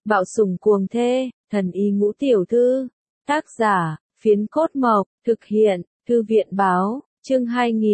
Bạo sủng cuồng thê, thần y ngũ tiểu thư. Tác giả, Phiến Cốt Mộc, thực hiện, Thư viện báo, chương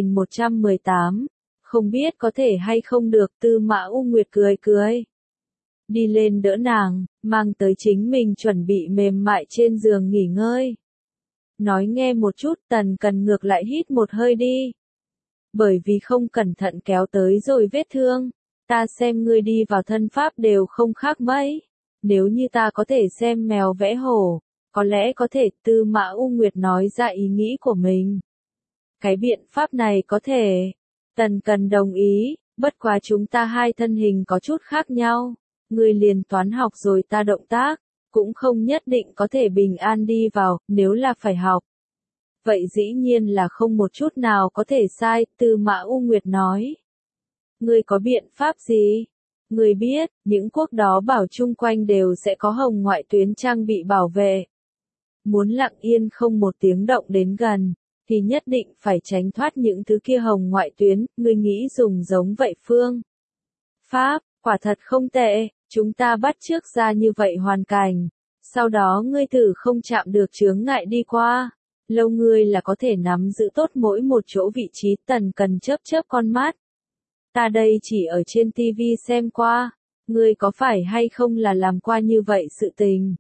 2118. Không biết có thể hay không được, Tư Mã U Nguyệt cười cười. Đi lên đỡ nàng, mang tới chính mình chuẩn bị mềm mại trên giường nghỉ ngơi. Nói nghe một chút, Tần Cần ngược lại hít một hơi đi. Bởi vì không cẩn thận kéo tới rồi vết thương, ta xem ngươi đi vào thân pháp đều không khác mấy. Nếu như ta có thể xem mèo vẽ hổ, có lẽ có thể. Tư Mã U Nguyệt nói ra ý nghĩ của mình. Cái biện pháp này có thể. Tần Cần đồng ý, bất quá chúng ta hai thân hình có chút khác nhau. Ngươi liền toán học rồi ta động tác, cũng không nhất định có thể bình an đi vào, nếu là phải học. Vậy dĩ nhiên là không một chút nào có thể sai, Tư Mã U Nguyệt nói. Ngươi có biện pháp gì? Ngươi biết, những quốc đó bảo chung quanh đều sẽ có hồng ngoại tuyến trang bị bảo vệ. Muốn lặng yên không một tiếng động đến gần, thì nhất định phải tránh thoát những thứ kia hồng ngoại tuyến. Ngươi nghĩ dùng giống vậy phương pháp, quả thật không tệ, chúng ta bắt chước ra như vậy hoàn cảnh. Sau đó ngươi thử không chạm được chướng ngại đi qua. Lâu ngươi là có thể nắm giữ tốt mỗi một chỗ vị trí. Tần Cần chớp chớp con mắt. Ta đây chỉ ở trên TV xem qua, ngươi có phải hay không là làm qua như vậy sự tình?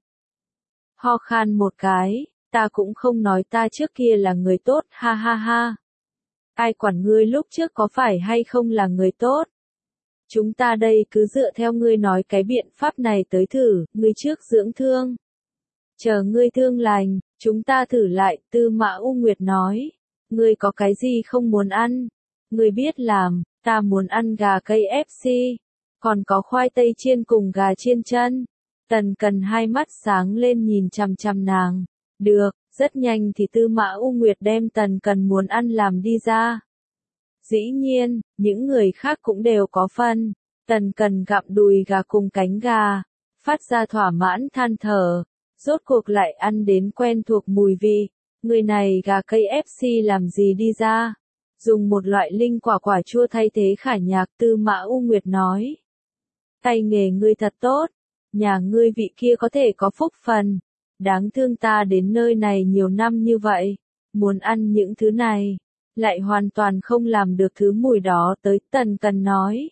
Ho khan một cái, ta cũng không nói ta trước kia là người tốt, ha ha ha. Ai quản ngươi lúc trước có phải hay không là người tốt? Chúng ta đây cứ dựa theo ngươi nói cái biện pháp này tới thử, ngươi trước dưỡng thương. Chờ ngươi thương lành, chúng ta thử lại, Tư Mã U Nguyệt nói. Ngươi có cái gì không muốn ăn? Ngươi biết làm, ta muốn ăn gà KFC, còn có khoai tây chiên cùng gà chiên chân. Tần Cần hai mắt sáng lên nhìn chằm chằm nàng. Được, rất nhanh thì Tư Mã U Nguyệt đem Tần Cần muốn ăn làm đi ra. Dĩ nhiên, những người khác cũng đều có phần. Tần Cần gặm đùi gà cùng cánh gà, phát ra thỏa mãn than thở. Rốt cuộc lại ăn đến quen thuộc mùi vị. Người này gà KFC làm gì đi ra? Dùng một loại linh quả quả chua thay thế khả nhạc, Tư Mã U Nguyệt nói. Tay nghề ngươi thật tốt, nhà ngươi vị kia có thể có phúc phần. Đáng thương ta đến nơi này nhiều năm như vậy, muốn ăn những thứ này, lại hoàn toàn không làm được thứ mùi đó tới. Tần Cần nói.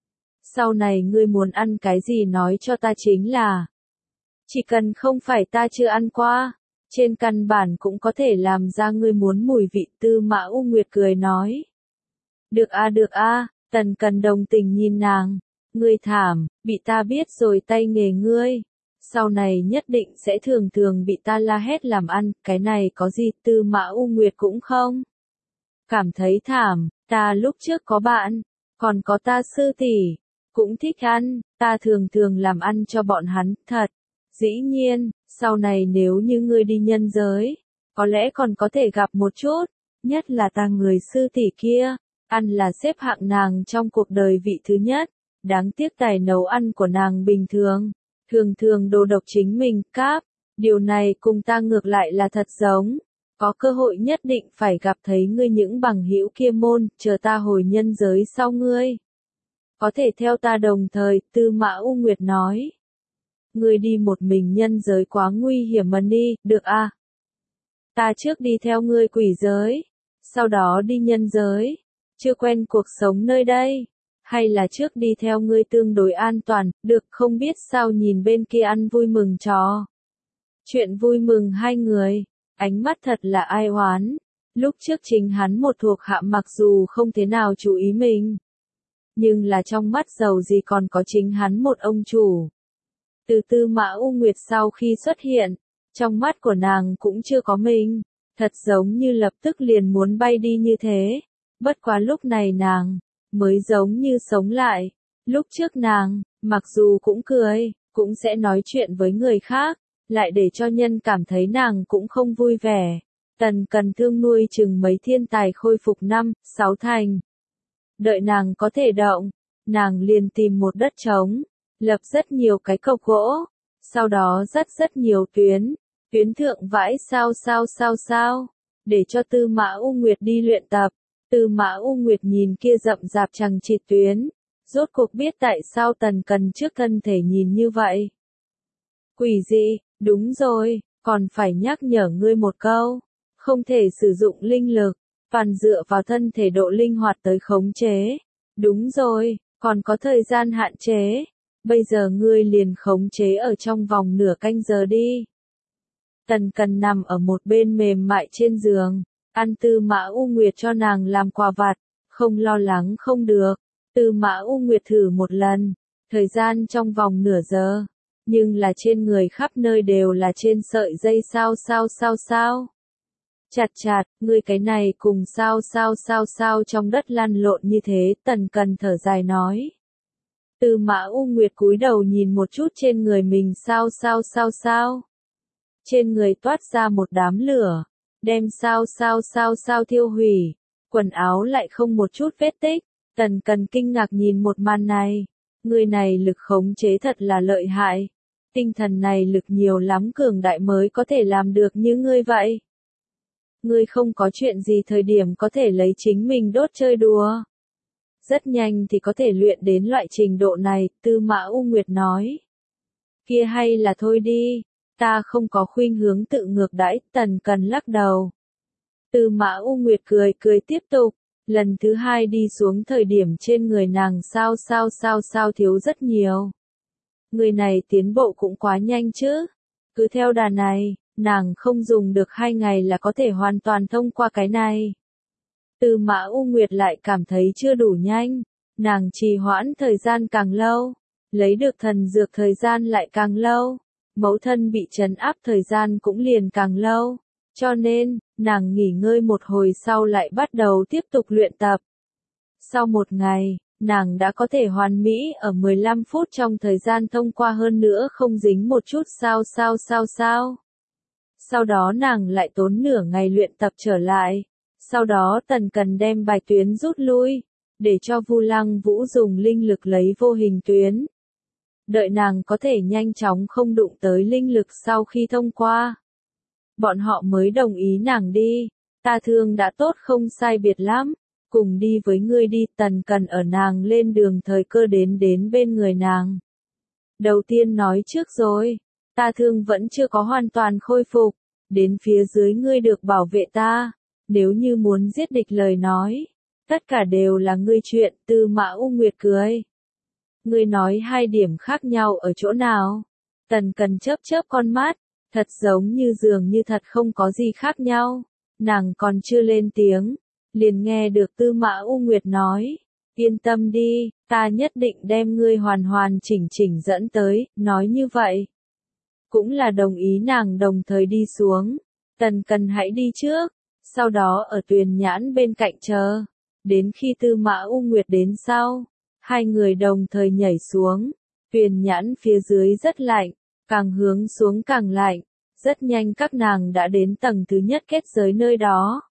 Sau này ngươi muốn ăn cái gì nói cho ta chính là. Chỉ cần không phải ta chưa ăn qua, trên căn bản cũng có thể làm ra ngươi muốn mùi vị. Tư Mã U Nguyệt cười nói. Được a, Tần Cần đồng tình nhìn nàng. Ngươi thảm, bị ta biết rồi tay nghề ngươi. Sau này nhất định sẽ thường thường bị ta la hét làm ăn, cái này có gì. Tư Mã U Nguyệt cũng không cảm thấy thảm, ta lúc trước có bạn, còn có ta sư tỷ, cũng thích ăn, ta thường thường làm ăn cho bọn hắn, thật. Dĩ nhiên, sau này nếu như ngươi đi nhân giới, có lẽ còn có thể gặp một chút, nhất là ta người sư tỷ kia, ăn là xếp hạng nàng trong cuộc đời vị thứ nhất. Đáng tiếc tài nấu ăn của nàng bình thường, thường thường đồ độc chính mình, cáp, điều này cùng ta ngược lại là thật giống. Có cơ hội nhất định phải gặp thấy ngươi những bằng hữu kia môn, chờ ta hồi nhân giới sau ngươi. Có thể theo ta đồng thời, Tư Mã U Nguyệt nói. Ngươi đi một mình nhân giới quá nguy hiểm mà đi, được à? Ta trước đi theo ngươi quỷ giới, sau đó đi nhân giới, chưa quen cuộc sống nơi đây. Hay là trước đi theo ngươi tương đối an toàn, được không biết sao nhìn bên kia ăn vui mừng trò. Chuyện vui mừng hai người, ánh mắt thật là ai oán. Lúc trước chính hắn một thuộc hạ mặc dù không thế nào chú ý mình, nhưng là trong mắt giàu gì còn có chính hắn một ông chủ. Từ Tư Mã U Nguyệt sau khi xuất hiện, trong mắt của nàng cũng chưa có mình, thật giống như lập tức liền muốn bay đi như thế. Bất quá lúc này nàng mới giống như sống lại. Lúc trước nàng, mặc dù cũng cười, cũng sẽ nói chuyện với người khác, lại để cho nhân cảm thấy nàng cũng không vui vẻ. Tần Cần thương nuôi chừng mấy thiên tài khôi phục 5, 6 thành. Đợi nàng có thể động, nàng liền tìm một đất trống, lập rất nhiều cái cọc gỗ, sau đó rất nhiều tuyến thượng vãi sao, để cho Tư Mã U Nguyệt đi luyện tập. Tư Mã U Nguyệt nhìn kia rậm rạp chằng chịt tuyến, rốt cuộc biết tại sao Tần Cần trước thân thể nhìn như vậy. Quỷ dị, đúng rồi, còn phải nhắc nhở ngươi một câu. Không thể sử dụng linh lực, toàn dựa vào thân thể độ linh hoạt tới khống chế. Đúng rồi, còn có thời gian hạn chế. Bây giờ ngươi liền khống chế ở trong vòng nửa canh giờ đi. Tần Cần nằm ở một bên mềm mại trên giường, ăn Tư Mã U Nguyệt cho nàng làm quà vặt, không lo lắng không được. Tư Mã U Nguyệt thử một lần, thời gian trong vòng nửa giờ, nhưng là trên người khắp nơi đều là trên sợi dây sao. Chặt chặt, ngươi cái này cùng sao trong đất lăn lộn như thế, Tần Cần thở dài nói. Tư Mã U Nguyệt cúi đầu nhìn một chút trên người mình sao. Trên người toát ra một đám lửa, đem sao thiêu hủy, quần áo lại không một chút vết tích. Tần Cần kinh ngạc nhìn một màn này, người này lực khống chế thật là lợi hại, tinh thần này lực nhiều lắm cường đại mới có thể làm được như ngươi vậy. Ngươi không có chuyện gì thời điểm có thể lấy chính mình đốt chơi đùa. Rất nhanh thì có thể luyện đến loại trình độ này, Tư Mã U Nguyệt nói. Kia hay là thôi đi, ta không có khuynh hướng tự ngược đãi, Tần Cần lắc đầu. Tư Mã U Nguyệt cười tiếp tục, lần thứ hai đi xuống thời điểm trên người nàng sao thiếu rất nhiều. Người này tiến bộ cũng quá nhanh chứ, cứ theo đà này, nàng không dùng được 2 ngày là có thể hoàn toàn thông qua cái này. Tư Mã U Nguyệt lại cảm thấy chưa đủ nhanh, nàng trì hoãn thời gian càng lâu, lấy được thần dược thời gian lại càng lâu, mẫu thân bị trấn áp thời gian cũng liền càng lâu, cho nên, nàng nghỉ ngơi một hồi sau lại bắt đầu tiếp tục luyện tập. Sau một ngày, nàng đã có thể hoàn mỹ ở 15 phút trong thời gian thông qua hơn nữa không dính một chút sao. Sau đó nàng lại tốn nửa ngày luyện tập trở lại. Sau đó Tần Cần đem bài tuyến rút lui, để cho Vu Lăng Vũ dùng linh lực lấy vô hình tuyến. Đợi nàng có thể nhanh chóng không đụng tới linh lực sau khi thông qua. Bọn họ mới đồng ý nàng đi, ta thương đã tốt không sai biệt lắm, cùng đi với ngươi đi. Tần Cần ở nàng lên đường thời cơ đến bên người nàng. Đầu tiên nói trước rồi, ta thương vẫn chưa có hoàn toàn khôi phục, đến phía dưới ngươi được bảo vệ ta. Nếu như muốn giết địch lời nói, tất cả đều là ngươi chuyện. Tư Mã U Nguyệt cười. Ngươi nói 2 điểm khác nhau ở chỗ nào? Tần Cần chớp con mắt, thật giống như dường như thật không có gì khác nhau. Nàng còn chưa lên tiếng, liền nghe được Tư Mã U Nguyệt nói, yên tâm đi, ta nhất định đem ngươi hoàn hoàn chỉnh dẫn tới. Nói như vậy, cũng là đồng ý nàng đồng thời đi xuống. Tần Cần hãy đi trước, sau đó ở Tuyền Nhãn bên cạnh chờ, đến khi Tư Mã U Nguyệt đến sau, 2 người đồng thời nhảy xuống. Tuyền Nhãn phía dưới rất lạnh, càng hướng xuống càng lạnh, rất nhanh các nàng đã đến tầng thứ nhất kết giới nơi đó.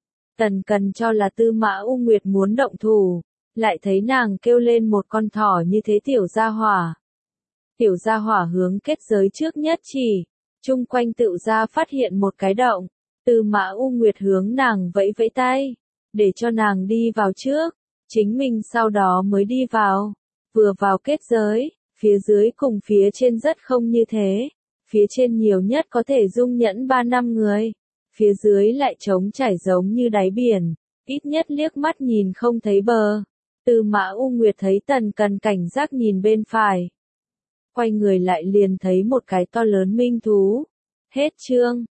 Tần Cần cho là Tư Mã U Nguyệt muốn động thủ, lại thấy nàng kêu lên một con thỏ như thế tiểu gia hỏa. Tiểu gia hỏa hướng kết giới trước nhất chỉ, chung quanh tự ra phát hiện một cái động. Tư Mã U Nguyệt hướng nàng vẫy vẫy tay, để cho nàng đi vào trước, chính mình sau đó mới đi vào. Vừa vào kết giới, phía dưới cùng phía trên rất không như thế. Phía trên nhiều nhất có thể dung nhẫn 3-5 người, phía dưới lại trống trải giống như đáy biển, ít nhất liếc mắt nhìn không thấy bờ. Tư Mã U Nguyệt thấy Tần Cần cảnh giác nhìn bên phải, quay người lại liền thấy một cái to lớn minh thú. Hết chương.